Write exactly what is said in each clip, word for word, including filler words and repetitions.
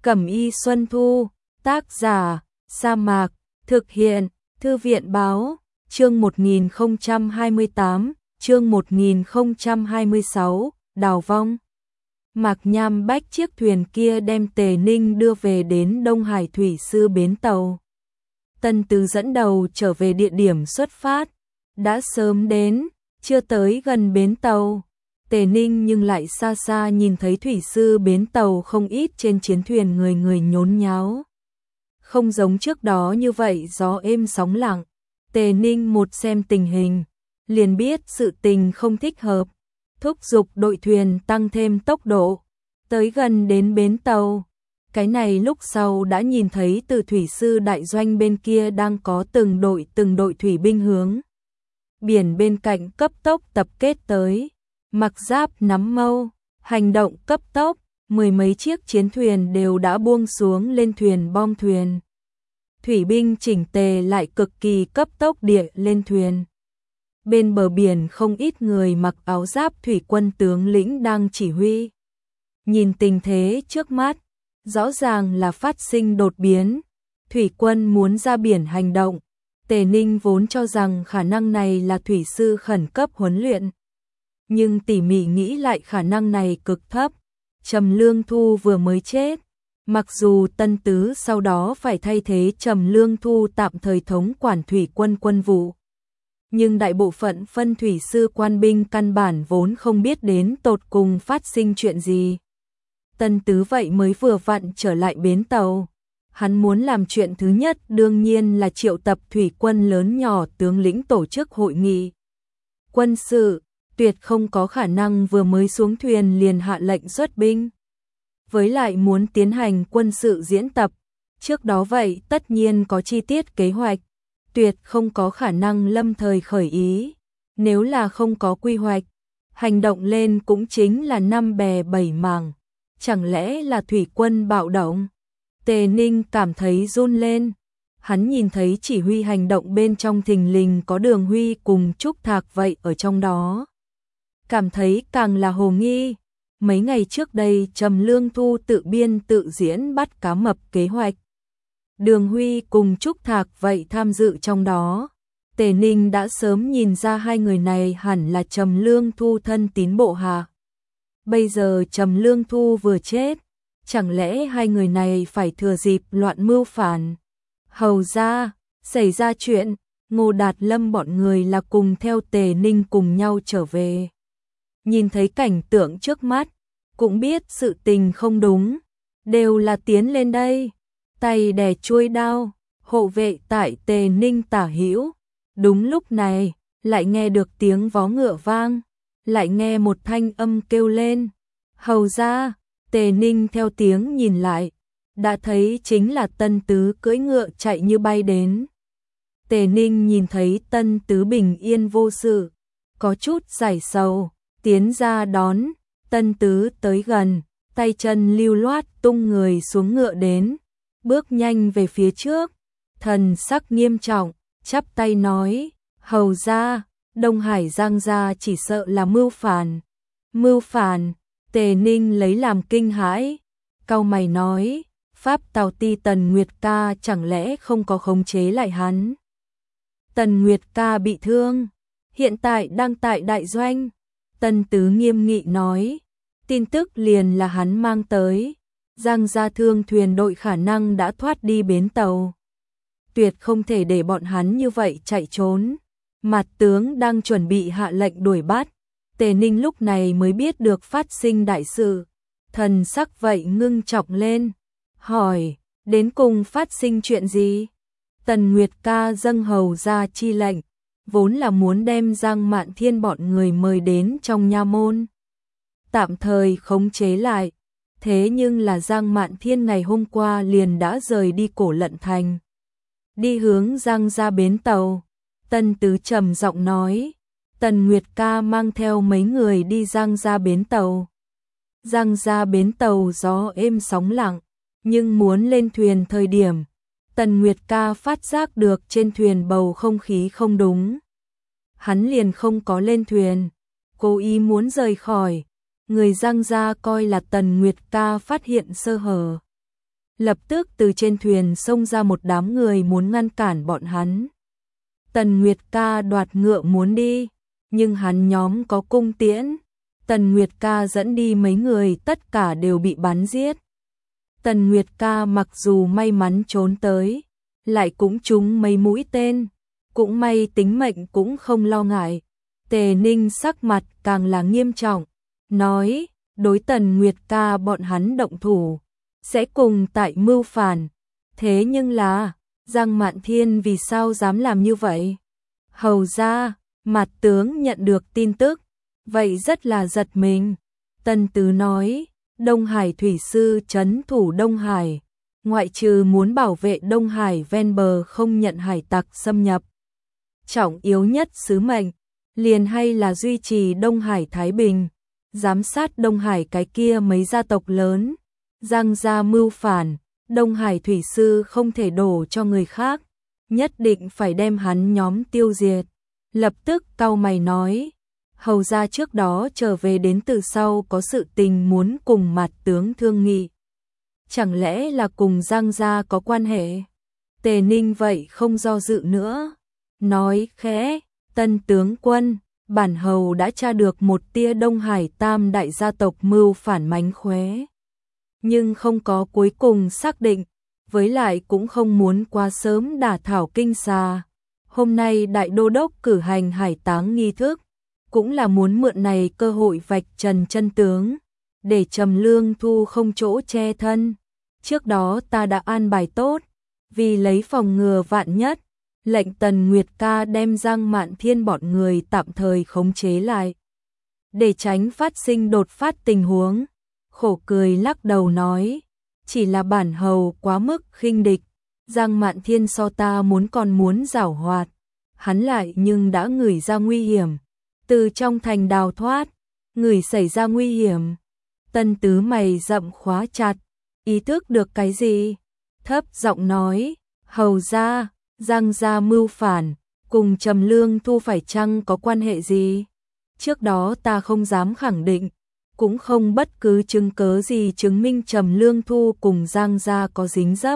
Cẩm y Xuân Thu, tác giả, Sa Mạc, thực hiện, Thư viện báo, chương một nghìn không trăm hai mươi tám, chương một nghìn không trăm hai mươi sáu, đào vong. Mạc Nham bách chiếc thuyền kia đem Tề Ninh đưa về đến Đông Hải Thủy Sư bến tàu. Tân Tứ dẫn đầu trở về địa điểm xuất phát, đã sớm đến, chưa tới gần bến tàu. Tề Ninh nhưng lại xa xa nhìn thấy Thủy Sư bến tàu không ít trên chiến thuyền người người nhốn nháo. Không giống trước đó như vậy gió êm sóng lặng, Tề Ninh một xem tình hình, liền biết sự tình không thích hợp, thúc giục đội thuyền tăng thêm tốc độ, tới gần đến bến tàu. Cái này lúc sau đã nhìn thấy từ Thủy Sư đại doanh bên kia đang có từng đội từng đội thủy binh hướng biển bên cạnh cấp tốc tập kết tới. Mặc Giáp nắm mâu, hành động cấp tốc, mười mấy chiếc chiến thuyền đều đã buông xuống lên thuyền bom thuyền. Thủy binh chỉnh tề lại cực kỳ cấp tốc địa lên thuyền. Bên bờ biển không ít người mặc áo giáp thủy quân tướng lĩnh đang chỉ huy. Nhìn tình thế trước mắt, rõ ràng là phát sinh đột biến. Thủy quân muốn ra biển hành động. Tề Ninh vốn cho rằng khả năng này là Thủy Sư khẩn cấp huấn luyện. Nhưng tỉ mỉ nghĩ lại khả năng này cực thấp. Trầm Lương Thu vừa mới chết. Mặc dù Tân Tứ sau đó phải thay thế Trầm Lương Thu tạm thời thống quản thủy quân quân vụ. Nhưng đại bộ phận phân thủy sư quan binh căn bản vốn không biết đến tột cùng phát sinh chuyện gì. Tân Tứ vậy mới vừa vặn trở lại bến tàu. Hắn muốn làm chuyện thứ nhất đương nhiên là triệu tập thủy quân lớn nhỏ tướng lĩnh tổ chức hội nghị. Quân sự, tuyệt không có khả năng vừa mới xuống thuyền liền hạ lệnh xuất binh. Với lại muốn tiến hành quân sự diễn tập, trước đó vậy tất nhiên có chi tiết kế hoạch, tuyệt không có khả năng lâm thời khởi ý. Nếu là không có quy hoạch, hành động lên cũng chính là năm bè bảy mảng, chẳng lẽ là thủy quân bạo động? Tề Ninh cảm thấy run lên, hắn nhìn thấy chỉ huy hành động bên trong thình lình có Đường Huy cùng Trúc Thạc vậy ở trong đó. Cảm thấy càng là hồ nghi. Mấy ngày trước đây Trầm Lương Thu tự biên tự diễn bắt cá mập kế hoạch. Đường Huy cùng Trúc Thạc vậy tham dự trong đó. Tề Ninh đã sớm nhìn ra hai người này hẳn là Trầm Lương Thu thân tín bộ hạ. Bây giờ Trầm Lương Thu vừa chết, chẳng lẽ hai người này phải thừa dịp loạn mưu phản? Hầu ra, xảy ra chuyện, Ngô Đạt Lâm bọn người là cùng theo Tề Ninh cùng nhau trở về. Nhìn thấy cảnh tượng trước mắt, cũng biết sự tình không đúng, đều là tiến lên đây, tay đè chuôi đao, hộ vệ tại Tề Ninh tả hữu. Đúng lúc này, lại nghe được tiếng vó ngựa vang, lại nghe một thanh âm kêu lên. Hầu ra, Tề Ninh theo tiếng nhìn lại, đã thấy chính là Tân Tứ cưỡi ngựa chạy như bay đến. Tề Ninh nhìn thấy Tân Tứ bình yên vô sự, có chút giải sầu, tiến ra đón. Tân Tứ tới gần, tay chân lưu loát tung người xuống ngựa đến, bước nhanh về phía trước, thần sắc nghiêm trọng, chắp tay nói, hầu ra, Đông Hải Giang gia chỉ sợ là mưu phản. Mưu phản? Tề Ninh lấy làm kinh hãi, cau mày nói, Pháp Tào Ti Tần Nguyệt Ca chẳng lẽ không có khống chế lại hắn? Tần Nguyệt Ca bị thương, hiện tại đang tại đại doanh. Tân Tứ nghiêm nghị nói, tin tức liền là hắn mang tới, Giang gia thương thuyền đội khả năng đã thoát đi bến tàu. Tuyệt không thể để bọn hắn như vậy chạy trốn. Mặt tướng đang chuẩn bị hạ lệnh đuổi bắt. Tề Ninh lúc này mới biết được phát sinh đại sự, thần sắc vậy ngưng trọng lên, hỏi, đến cùng phát sinh chuyện gì? Tần Nguyệt Ca dâng hầu ra chi lệnh, vốn là muốn đem Giang Mạn Thiên bọn người mời đến trong nha môn, tạm thời khống chế lại. Thế nhưng là Giang Mạn Thiên ngày hôm qua liền đã rời đi Cổ Lận Thành, đi hướng Giang gia bến tàu. Tân Tứ trầm giọng nói, Tần Nguyệt Ca mang theo mấy người đi Giang gia bến tàu. Giang gia bến tàu gió êm sóng lặng, nhưng muốn lên thuyền thời điểm, Tần Nguyệt Ca phát giác được trên thuyền bầu không khí không đúng. Hắn liền không có lên thuyền, cố ý muốn rời khỏi. Người Giang gia coi là Tần Nguyệt Ca phát hiện sơ hở, lập tức từ trên thuyền xông ra một đám người muốn ngăn cản bọn hắn. Tần Nguyệt Ca đoạt ngựa muốn đi, nhưng hắn nhóm có cung tiễn. Tần Nguyệt Ca dẫn đi mấy người tất cả đều bị bắn giết. Tần Nguyệt Ca mặc dù may mắn trốn tới, lại cũng trúng mấy mũi tên, cũng may tính mệnh cũng không lo ngại. Tề Ninh sắc mặt càng là nghiêm trọng, nói, đối Tần Nguyệt Ca bọn hắn động thủ, sẽ cùng tại mưu phản. Thế nhưng là, Giang Mạn Thiên vì sao dám làm như vậy? Hầu ra, Mạt tướng nhận được tin tức, vậy rất là giật mình. Tần Tứ nói, Đông Hải thủy sư trấn thủ Đông Hải, ngoại trừ muốn bảo vệ Đông Hải ven bờ không nhận hải tặc xâm nhập. Trọng yếu nhất sứ mệnh, liền hay là duy trì Đông Hải thái bình, giám sát Đông Hải cái kia mấy gia tộc lớn. Giang gia mưu phản, Đông Hải thủy sư không thể đổ cho người khác, nhất định phải đem hắn nhóm tiêu diệt. Lập tức cau mày nói, hầu ra trước đó trở về đến từ sau có sự tình muốn cùng Mạt tướng thương nghị. Chẳng lẽ là cùng Giang gia có quan hệ? Tề Ninh vậy không do dự nữa, nói khẽ, Tân tướng quân, bản hầu đã tra được một tia Đông Hải tam đại gia tộc mưu phản mánh khóe, nhưng không có cuối cùng xác định, với lại cũng không muốn quá sớm đả thảo kinh xà. Hôm nay đại đô đốc cử hành hải táng nghi thức, cũng là muốn mượn này cơ hội vạch trần chân tướng, để Trầm Lương Thu không chỗ che thân. Trước đó ta đã an bài tốt, vì lấy phòng ngừa vạn nhất, lệnh Tần Nguyệt Ca đem Giang Mạn Thiên bọn người tạm thời khống chế lại, để tránh phát sinh đột phát tình huống. Khổ cười lắc đầu nói, chỉ là bản hầu quá mức khinh địch, Giang Mạn Thiên so ta muốn còn muốn giảo hoạt, hắn lại nhưng đã ngửi ra nguy hiểm, từ trong thành đào thoát, ngửi xảy ra nguy hiểm. Tân Tứ mày rậm khóa chặt, ý thức được cái gì? Thấp giọng nói, hầu ra, Giang gia mưu phản, cùng Trầm Lương Thu phải chăng có quan hệ gì? Trước đó ta không dám khẳng định, cũng không bất cứ chứng cớ gì chứng minh Trầm Lương Thu cùng Giang gia có dính dấp.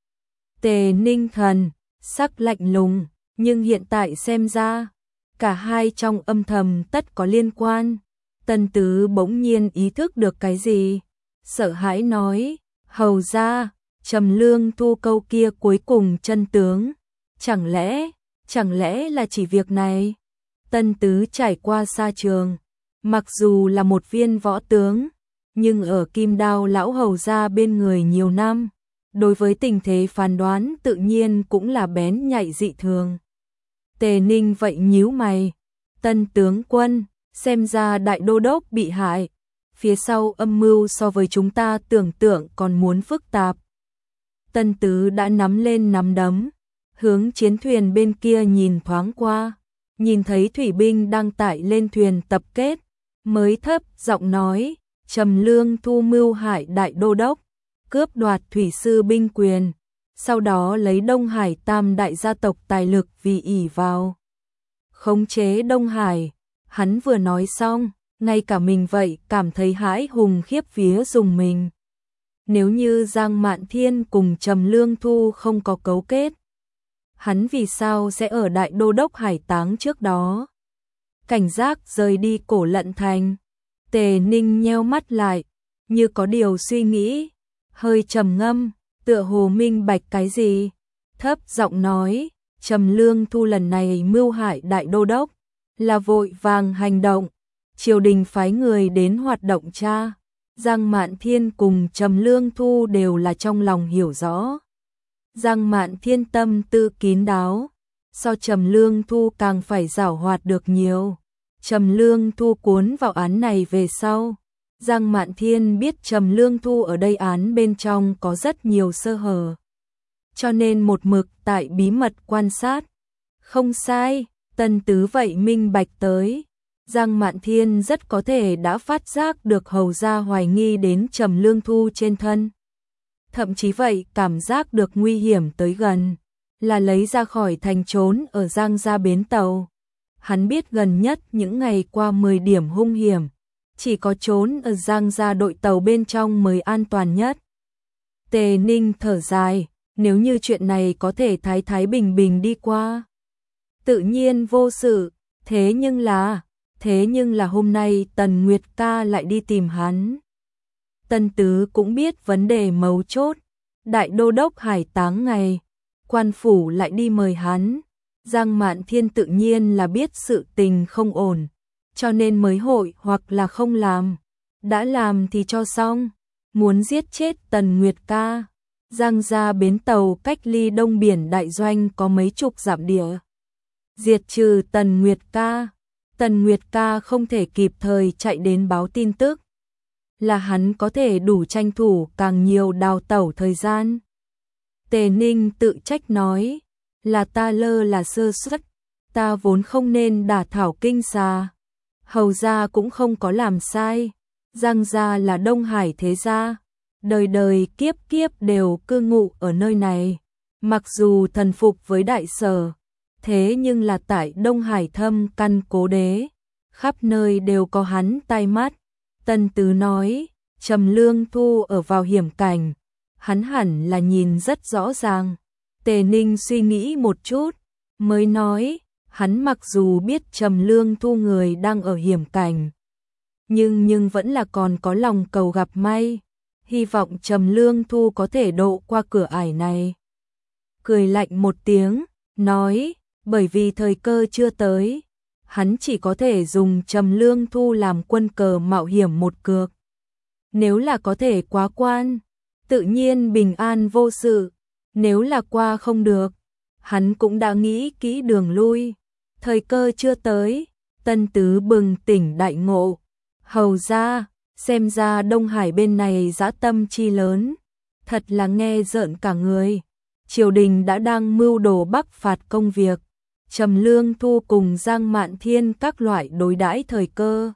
Tề Ninh Thần, sắc lạnh lùng, nhưng hiện tại xem ra, cả hai trong âm thầm tất có liên quan. Tân Tứ bỗng nhiên ý thức được cái gì, sợ hãi nói, hầu ra, Trầm Lương Thu câu kia cuối cùng chân tướng, chẳng lẽ, chẳng lẽ là chỉ việc này? Tân Tứ trải qua xa trường, mặc dù là một viên võ tướng, nhưng ở Kim Đao lão hầu gia bên người nhiều năm, đối với tình thế phán đoán tự nhiên cũng là bén nhạy dị thường. Tề Ninh vậy nhíu mày, Tân tướng quân, xem ra đại đô đốc bị hại, phía sau âm mưu so với chúng ta tưởng tượng còn muốn phức tạp. Tân Tứ đã nắm lên nắm đấm, hướng chiến thuyền bên kia nhìn thoáng qua, nhìn thấy thủy binh đang tải lên thuyền tập kết, mới thấp giọng nói, Trầm Lương Thu mưu hại đại đô đốc, cướp đoạt thủy sư binh quyền, sau đó lấy Đông Hải tam đại gia tộc tài lực vì ỷ vào khống chế Đông Hải. Hắn vừa nói xong, ngay cả mình vậy cảm thấy hãi hùng khiếp vía dùng mình. Nếu như Giang Mạn Thiên cùng Trầm Lương Thu không có cấu kết, hắn vì sao sẽ ở đại đô đốc hải táng trước đó cảnh giác rời đi Cổ Lận thành? Tề Ninh nheo mắt lại, như có điều suy nghĩ, hơi trầm ngâm, tựa hồ minh bạch cái gì, thấp giọng nói, Trầm Lương Thu lần này mưu hại đại đô đốc, là vội vàng hành động, triều đình phái người đến hoạt động tra. Giang Mạn Thiên cùng Trầm Lương Thu đều là trong lòng hiểu rõ. Giang Mạn Thiên tâm tư kín đáo, so Trầm Lương Thu càng phải giảo hoạt được nhiều. Trầm Lương Thu cuốn vào án này về sau, Giang Mạn Thiên biết Trầm Lương Thu ở đây án bên trong có rất nhiều sơ hở, cho nên một mực tại bí mật quan sát. Không sai, Tân Tứ vậy minh bạch tới, Giang Mạn Thiên rất có thể đã phát giác được hầu gia hoài nghi đến Trầm Lương Thu trên thân. Thậm chí vậy cảm giác được nguy hiểm tới gần, là lấy ra khỏi thành trốn ở Giang gia bến tàu. Hắn biết gần nhất những ngày qua mười điểm hung hiểm, chỉ có trốn ở Giang gia đội tàu bên trong mới an toàn nhất. Tề Ninh thở dài, nếu như chuyện này có thể thái thái bình bình đi qua. Tự nhiên vô sự, thế nhưng là, thế nhưng là hôm nay Tần Nguyệt ca lại đi tìm hắn. Tân Tứ cũng biết vấn đề mấu chốt, đại đô đốc hải táng ngày, quan phủ lại đi mời hắn. Giang Mạn Thiên tự nhiên là biết sự tình không ổn, cho nên mới hội hoặc là không làm. Đã làm thì cho xong, muốn giết chết Tần Nguyệt ca. Giang gia bến tàu cách ly đông biển đại doanh có mấy chục dặm địa. Diệt trừ Tần Nguyệt ca, Tần Nguyệt ca không thể kịp thời chạy đến báo tin tức. Là hắn có thể đủ tranh thủ càng nhiều đào tẩu thời gian. Tề Ninh tự trách nói, là ta lơ là sơ suất, ta vốn không nên đả thảo kinh xà. Hầu gia cũng không có làm sai, Giang gia là Đông Hải thế gia, đời đời kiếp kiếp đều cư ngụ ở nơi này. Mặc dù thần phục với đại sở, thế nhưng là tại Đông Hải thâm căn cố đế, khắp nơi đều có hắn tai mắt. Tân Tứ nói, Trầm Lương Thu ở vào hiểm cảnh, hắn hẳn là nhìn rất rõ ràng. Tề Ninh suy nghĩ một chút, mới nói, hắn mặc dù biết Trầm Lương Thu người đang ở hiểm cảnh, nhưng nhưng vẫn là còn có lòng cầu gặp may, hy vọng Trầm Lương Thu có thể độ qua cửa ải này. Cười lạnh một tiếng, nói, bởi vì thời cơ chưa tới, hắn chỉ có thể dùng Trầm Lương Thu làm quân cờ mạo hiểm một cược. Nếu là có thể quá quan, tự nhiên bình an vô sự, nếu là qua không được, hắn cũng đã nghĩ kỹ đường lui. Thời cơ chưa tới, Tân Tứ bừng tỉnh đại ngộ. Hầu ra, xem ra Đông Hải bên này dã tâm chi lớn, thật là nghe rợn cả người. Triều đình đã đang mưu đồ bắc phạt công việc, Trầm Lương Thu cùng Giang Mạn Thiên các loại đối đãi thời cơ.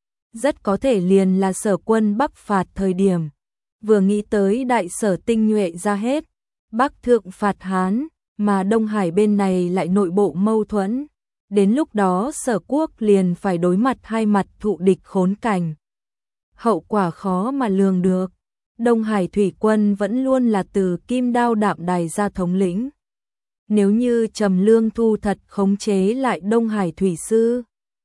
Rất có thể liền là sở quân bắc phạt thời điểm. Vừa nghĩ tới đại sở tinh nhuệ ra hết, bắc thượng phạt Hán, mà Đông Hải bên này lại nội bộ mâu thuẫn. Đến lúc đó sở quốc liền phải đối mặt hai mặt thụ địch khốn cảnh. Hậu quả khó mà lường được. Đông Hải thủy quân vẫn luôn là từ Kim Đao Đạm Đài ra thống lĩnh. Nếu như Trầm Lương Thu thật khống chế lại Đông Hải thủy sư,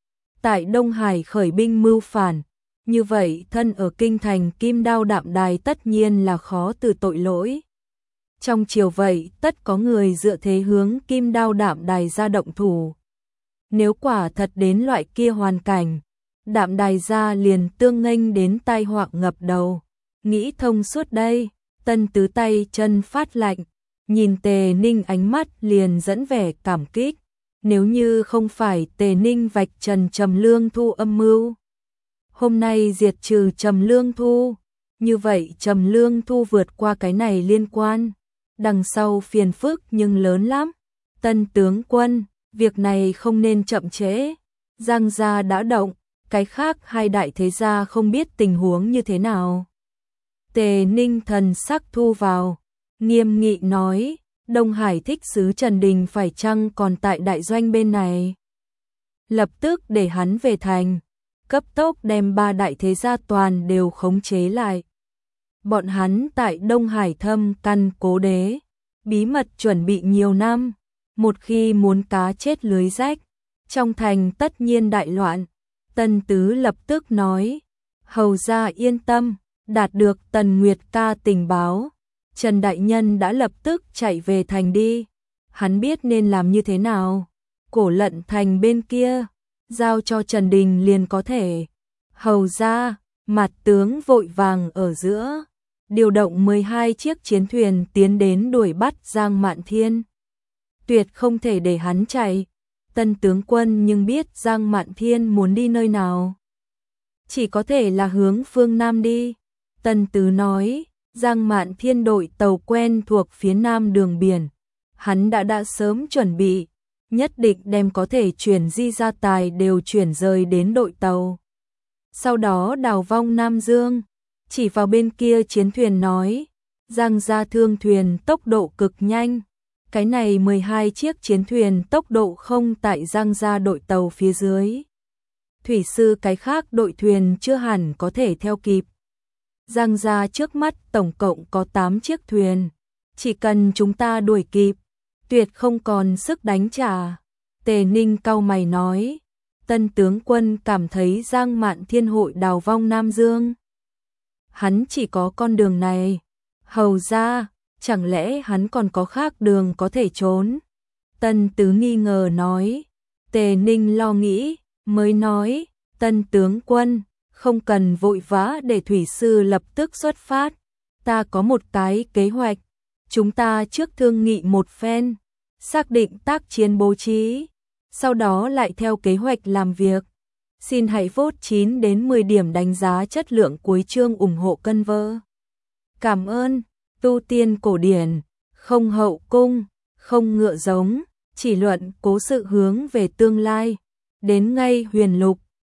tại Đông Hải khởi binh mưu phản, như vậy thân ở kinh thành Kim Đao Đạm Đài tất nhiên là khó từ tội lỗi. Trong chiều vậy tất có người dựa thế hướng Kim Đao Đạm Đài ra động thủ. Nếu quả thật đến loại kia hoàn cảnh, Đạm Đài ra liền tương nghênh đến tai họa ngập đầu. Nghĩ thông suốt đây, Tân Tứ tay chân phát lạnh, nhìn Tề Ninh ánh mắt liền dẫn vẻ cảm kích. Nếu như không phải Tề Ninh vạch trần Trầm Lương Thu âm mưu, hôm nay diệt trừ Trầm Lương Thu, như vậy Trầm Lương Thu vượt qua cái này liên quan, đằng sau phiền phức nhưng lớn lắm. Tân tướng quân, việc này không nên chậm trễ. Giang gia đã động, cái khác hai đại thế gia không biết tình huống như thế nào. Tề Ninh thần sắc thu vào, nghiêm nghị nói, Đông Hải thích sứ Trần Đình phải chăng còn tại đại doanh bên này. Lập tức để hắn về thành, cấp tốc đem ba đại thế gia toàn đều khống chế lại. Bọn hắn tại Đông Hải thâm căn cố đế, bí mật chuẩn bị nhiều năm, một khi muốn cá chết lưới rách, trong thành tất nhiên đại loạn. Tân Tứ lập tức nói, hầu gia yên tâm, đạt được Tần Nguyệt ca tình báo, Trần Đại Nhân đã lập tức chạy về thành đi. Hắn biết nên làm như thế nào. Cổ Lận thành bên kia, giao cho Trần Đình liền có thể. Hầu gia, mặt tướng vội vàng ở giữa, điều động mười hai chiếc chiến thuyền tiến đến đuổi bắt Giang Mạn Thiên. Tuyệt không thể để hắn chạy. Tân tướng quân nhưng biết Giang Mạn Thiên muốn đi nơi nào. Chỉ có thể là hướng phương Nam đi. Tân Tứ nói, Giang Mạn Thiên đội tàu quen thuộc phía Nam đường biển. Hắn đã đã sớm chuẩn bị, nhất định đem có thể chuyển di gia tài đều chuyển rời đến đội tàu. Sau đó đào vong Nam Dương, chỉ vào bên kia chiến thuyền nói, Giang gia thương thuyền tốc độ cực nhanh. Cái này mười hai chiếc chiến thuyền tốc độ không tại Giang gia đội tàu phía dưới. Thủy sư cái khác đội thuyền chưa hẳn có thể theo kịp. Giang gia trước mắt tổng cộng có tám chiếc thuyền, chỉ cần chúng ta đuổi kịp, tuyệt không còn sức đánh trả. Tề Ninh cau mày nói, Tân tướng quân cảm thấy Giang Mạn Thiên hội đào vong Nam Dương. Hắn chỉ có con đường này. Hầu ra, chẳng lẽ hắn còn có khác đường có thể trốn? Tân tứ nghi ngờ nói. Tề Ninh lo nghĩ, mới nói, Tân tướng quân, không cần vội vã để thủy sư lập tức xuất phát. Ta có một cái kế hoạch. Chúng ta trước thương nghị một phen, xác định tác chiến bố trí, sau đó lại theo kế hoạch làm việc. Xin hãy vote chín đến mười điểm đánh giá chất lượng cuối chương ủng hộ cân vơ. Cảm ơn. Tu tiên cổ điển, không hậu cung, không ngựa giống, chỉ luận cố sự hướng về tương lai. Đến ngay huyền lục,